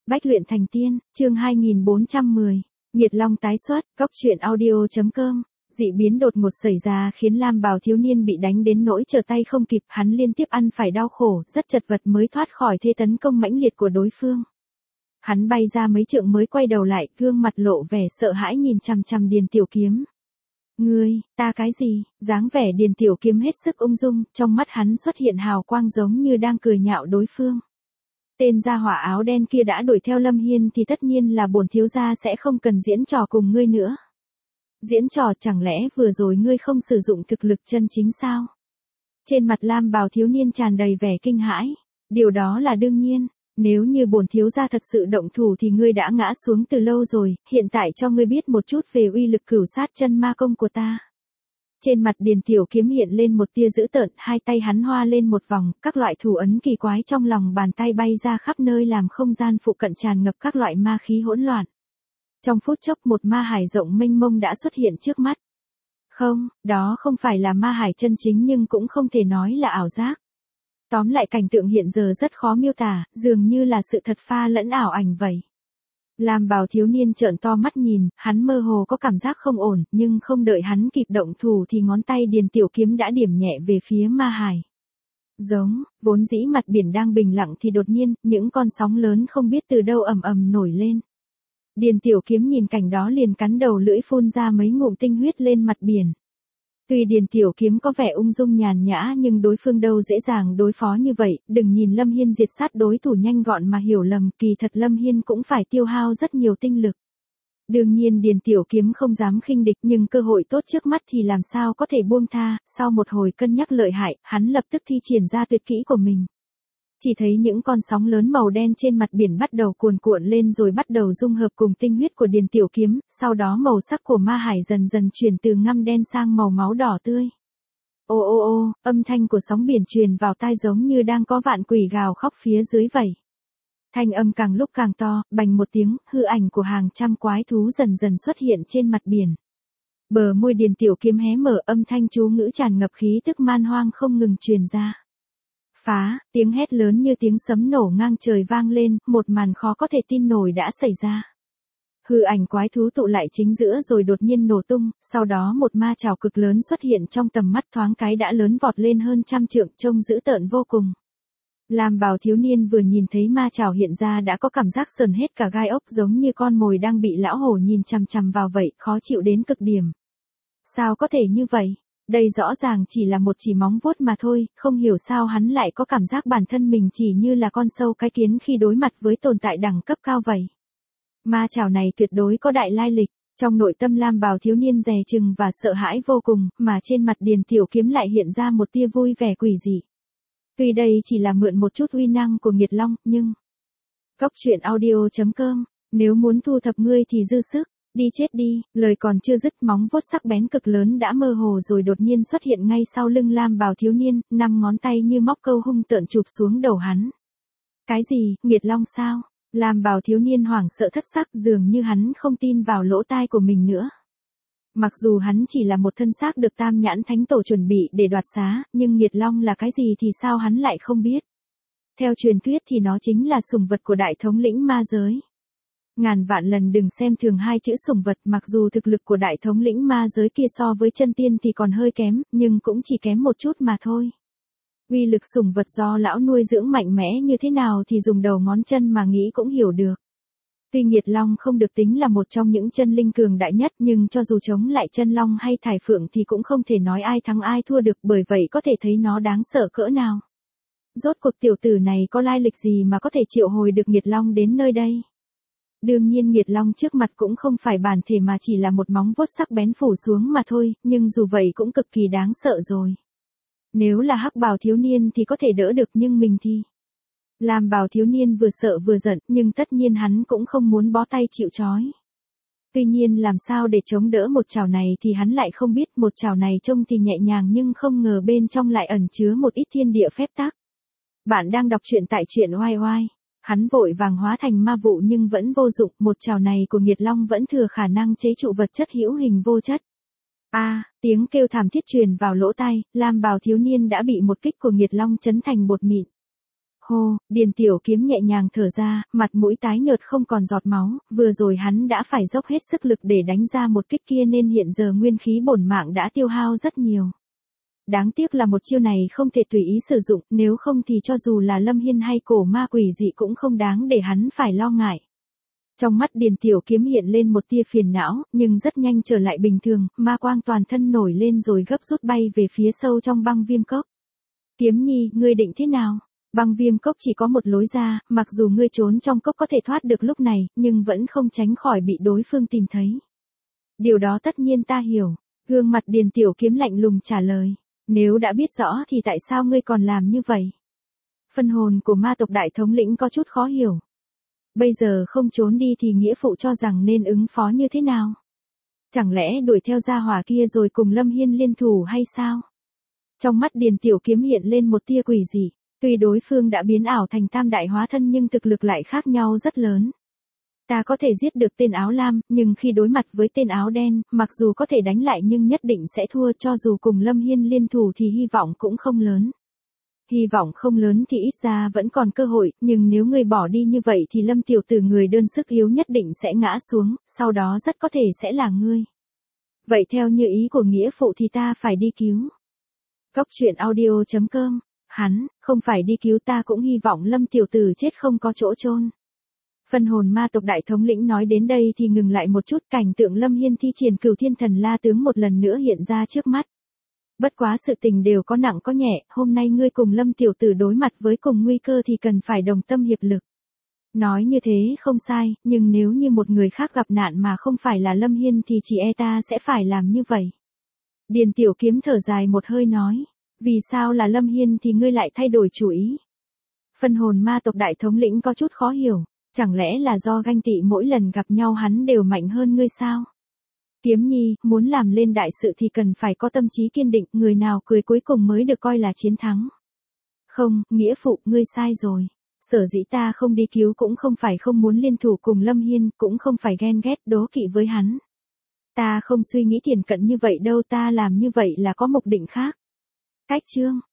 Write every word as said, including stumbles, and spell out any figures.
Bách luyện thành tiên, chương hai nghìn bốn trăm mười. Nghiệt Long tái xuất, góc truyện audio.com. Dị biến đột ngột xảy ra khiến Lam Bào thiếu niên bị đánh đến nỗi trở tay không kịp, hắn liên tiếp ăn phải đau khổ, rất chật vật mới thoát khỏi thế tấn công mãnh liệt của đối phương. Hắn bay ra mấy trượng mới quay đầu lại, gương mặt lộ vẻ sợ hãi nhìn chằm chằm Điền Tiểu Kiếm. Ngươi, ta cái gì? Dáng vẻ Điền Tiểu Kiếm hết sức ung dung, trong mắt hắn xuất hiện hào quang giống như đang cười nhạo đối phương. Tên gia hỏa áo đen kia đã đuổi theo Lâm Hiên thì tất nhiên là bổn thiếu gia sẽ không cần diễn trò cùng ngươi nữa. Diễn trò chẳng lẽ vừa rồi ngươi không sử dụng thực lực chân chính sao? Trên mặt Lam Bào thiếu niên tràn đầy vẻ kinh hãi. Điều đó là đương nhiên, nếu như bổn thiếu gia thật sự động thủ thì ngươi đã ngã xuống từ lâu rồi, hiện tại cho ngươi biết một chút về uy lực cửu sát chân ma công của ta. Trên mặt Điền Tiểu Kiếm hiện lên một tia dữ tợn, hai tay hắn hoa lên một vòng, các loại thủ ấn kỳ quái trong lòng bàn tay bay ra khắp nơi làm không gian phụ cận tràn ngập các loại ma khí hỗn loạn. Trong phút chốc một ma hải rộng mênh mông đã xuất hiện trước mắt. Không, đó không phải là ma hải chân chính nhưng cũng không thể nói là ảo giác. Tóm lại cảnh tượng hiện giờ rất khó miêu tả, dường như là sự thật pha lẫn ảo ảnh vậy. Lam Bào thiếu niên trợn to mắt nhìn, hắn mơ hồ có cảm giác không ổn, nhưng không đợi hắn kịp động thủ thì ngón tay Điền Tiểu Kiếm đã điểm nhẹ về phía ma hải. Giống, vốn dĩ mặt biển đang bình lặng thì đột nhiên, những con sóng lớn không biết từ đâu ầm ầm nổi lên. Điền Tiểu Kiếm nhìn cảnh đó liền cắn đầu lưỡi phun ra mấy ngụm tinh huyết lên mặt biển. Tuy Điền Tiểu Kiếm có vẻ ung dung nhàn nhã nhưng đối phương đâu dễ dàng đối phó như vậy, đừng nhìn Lâm Hiên diệt sát đối thủ nhanh gọn mà hiểu lầm, kỳ thật Lâm Hiên cũng phải tiêu hao rất nhiều tinh lực. Đương nhiên Điền Tiểu Kiếm không dám khinh địch nhưng cơ hội tốt trước mắt thì làm sao có thể buông tha, sau một hồi cân nhắc lợi hại, hắn lập tức thi triển ra tuyệt kỹ của mình. Chỉ thấy những con sóng lớn màu đen trên mặt biển bắt đầu cuồn cuộn lên rồi bắt đầu dung hợp cùng tinh huyết của Điền Tiểu Kiếm, sau đó màu sắc của ma hải dần dần chuyển từ ngăm đen sang màu máu đỏ tươi. Ô ô ô, âm thanh của sóng biển truyền vào tai giống như đang có vạn quỷ gào khóc phía dưới vậy. Thanh âm càng lúc càng to, bành một tiếng, hư ảnh của hàng trăm quái thú dần dần xuất hiện trên mặt biển. Bờ môi Điền Tiểu Kiếm hé mở, âm thanh chú ngữ tràn ngập khí tức man hoang không ngừng truyền ra. Phá, tiếng hét lớn như tiếng sấm nổ ngang trời vang lên, một màn khó có thể tin nổi đã xảy ra. Hư ảnh quái thú tụ lại chính giữa rồi đột nhiên nổ tung, sau đó một ma trảo cực lớn xuất hiện trong tầm mắt, thoáng cái đã lớn vọt lên hơn trăm trượng, trông dữ tợn vô cùng. Lam Bào thiếu niên vừa nhìn thấy ma trảo hiện ra đã có cảm giác sờn hết cả gai ốc, giống như con mồi đang bị lão hổ nhìn chằm chằm vào vậy, khó chịu đến cực điểm. Sao có thể như vậy? Đây rõ ràng chỉ là một chỉ móng vuốt mà thôi, không hiểu sao hắn lại có cảm giác bản thân mình chỉ như là con sâu cái kiến khi đối mặt với tồn tại đẳng cấp cao vậy. Ma trảo này tuyệt đối có đại lai lịch, trong nội tâm Lam Bào thiếu niên dè chừng và sợ hãi vô cùng, mà trên mặt Điền Tiểu Kiếm lại hiện ra một tia vui vẻ quỷ dị. Tuy đây chỉ là mượn một chút uy năng của Nghiệt Long, nhưng... Góc truyện audio.com, nếu muốn thu thập ngươi thì dư sức. Đi chết đi, lời còn chưa dứt móng vuốt sắc bén cực lớn đã mơ hồ rồi đột nhiên xuất hiện ngay sau lưng Lam Bào thiếu niên, năm ngón tay như móc câu hung tợn chụp xuống đầu hắn. Cái gì, Nghiệt Long sao? Lam Bào thiếu niên hoảng sợ thất sắc, dường như hắn không tin vào lỗ tai của mình nữa. Mặc dù hắn chỉ là một thân xác được Tam Nhãn Thánh Tổ chuẩn bị để đoạt xá, nhưng Nghiệt Long là cái gì thì sao hắn lại không biết. Theo truyền thuyết thì nó chính là sủng vật của đại thống lĩnh ma giới. Ngàn vạn lần đừng xem thường hai chữ sủng vật, mặc dù thực lực của đại thống lĩnh ma giới kia so với chân tiên thì còn hơi kém, nhưng cũng chỉ kém một chút mà thôi. Uy lực sủng vật do lão nuôi dưỡng mạnh mẽ như thế nào thì dùng đầu ngón chân mà nghĩ cũng hiểu được. Tuy Nghiệt Long không được tính là một trong những chân linh cường đại nhất, nhưng cho dù chống lại chân long hay thải phượng thì cũng không thể nói ai thắng ai thua được, bởi vậy có thể thấy nó đáng sợ cỡ nào. Rốt cuộc tiểu tử này có lai lịch gì mà có thể triệu hồi được Nghiệt Long đến nơi đây? Đương nhiên Nghiệt Long trước mặt cũng không phải bản thể mà chỉ là một móng vuốt sắc bén phủ xuống mà thôi, nhưng dù vậy cũng cực kỳ đáng sợ rồi. Nếu là Hắc Bào thiếu niên thì có thể đỡ được nhưng mình thì... Lam Bào thiếu niên vừa sợ vừa giận, nhưng tất nhiên hắn cũng không muốn bó tay chịu trói. Tuy nhiên làm sao để chống đỡ một chảo này thì hắn lại không biết, một chảo này trông thì nhẹ nhàng nhưng không ngờ bên trong lại ẩn chứa một ít thiên địa phép tắc. Bạn đang đọc truyện tại truyện oai oai. Hắn vội vàng hóa thành ma vụ nhưng vẫn vô dụng, một chảo này của Nghiệt Long vẫn thừa khả năng chế trụ vật chất hữu hình vô chất. A, à, tiếng kêu thảm thiết truyền vào lỗ tai, Lam Bào thiếu niên đã bị một kích của Nghiệt Long chấn thành bột mịn. Hô, Điền Tiểu Kiếm nhẹ nhàng thở ra, mặt mũi tái nhợt không còn giọt máu, vừa rồi hắn đã phải dốc hết sức lực để đánh ra một kích kia nên hiện giờ nguyên khí bổn mạng đã tiêu hao rất nhiều. Đáng tiếc là một chiêu này không thể tùy ý sử dụng, nếu không thì cho dù là Lâm Hiên hay cổ ma quỷ dị cũng không đáng để hắn phải lo ngại. Trong mắt Điền Tiểu Kiếm hiện lên một tia phiền não, nhưng rất nhanh trở lại bình thường, ma quang toàn thân nổi lên rồi gấp rút bay về phía sâu trong băng viêm cốc. Kiếm Nhi, ngươi định thế nào? Băng viêm cốc chỉ có một lối ra, mặc dù ngươi trốn trong cốc có thể thoát được lúc này, nhưng vẫn không tránh khỏi bị đối phương tìm thấy. Điều đó tất nhiên ta hiểu. Gương mặt Điền Tiểu Kiếm lạnh lùng trả lời. Nếu đã biết rõ thì tại sao ngươi còn làm như vậy? Phân hồn của ma tộc đại thống lĩnh có chút khó hiểu. Bây giờ không trốn đi thì nghĩa phụ cho rằng nên ứng phó như thế nào? Chẳng lẽ đuổi theo gia hỏa kia rồi cùng Lâm Hiên liên thủ hay sao? Trong mắt Điền Tiểu Kiếm hiện lên một tia quỷ dị. Tuy đối phương đã biến ảo thành tam đại hóa thân nhưng thực lực lại khác nhau rất lớn. Ta có thể giết được tên áo lam, nhưng khi đối mặt với tên áo đen, mặc dù có thể đánh lại nhưng nhất định sẽ thua, cho dù cùng Lâm Hiên liên thủ thì hy vọng cũng không lớn. Hy vọng không lớn thì ít ra vẫn còn cơ hội, nhưng nếu ngươi bỏ đi như vậy thì Lâm tiểu tử người đơn sức yếu nhất định sẽ ngã xuống, sau đó rất có thể sẽ là ngươi. Vậy theo như ý của nghĩa phụ thì ta phải đi cứu. Cốc truyện audio chấm com. Hắn, không phải đi cứu, ta cũng hy vọng Lâm tiểu tử chết không có chỗ chôn. Phân hồn ma tộc đại thống lĩnh nói đến đây thì ngừng lại một chút, cảnh tượng Lâm Hiên thi triển Cửu Thiên Thần La tướng một lần nữa hiện ra trước mắt. Bất quá sự tình đều có nặng có nhẹ, hôm nay ngươi cùng Lâm tiểu tử đối mặt với cùng nguy cơ thì cần phải đồng tâm hiệp lực. Nói như thế không sai, nhưng nếu như một người khác gặp nạn mà không phải là Lâm Hiên thì chỉ e ta sẽ phải làm như vậy. Điền Tiểu Kiếm thở dài một hơi nói. Vì sao là Lâm Hiên thì ngươi lại thay đổi chủ ý? Phân hồn ma tộc đại thống lĩnh có chút khó hiểu, chẳng lẽ là do ganh tị mỗi lần gặp nhau hắn đều mạnh hơn ngươi sao? Kiếm Nhi, muốn làm lên đại sự thì cần phải có tâm trí kiên định, người nào cười cuối cùng mới được coi là chiến thắng. Không, nghĩa phụ, ngươi sai rồi. Sở dĩ ta không đi cứu cũng không phải không muốn liên thủ cùng Lâm Hiên, cũng không phải ghen ghét đố kỵ với hắn. Ta không suy nghĩ thiển cận như vậy đâu, ta làm như vậy là có mục đích khác. Cách chương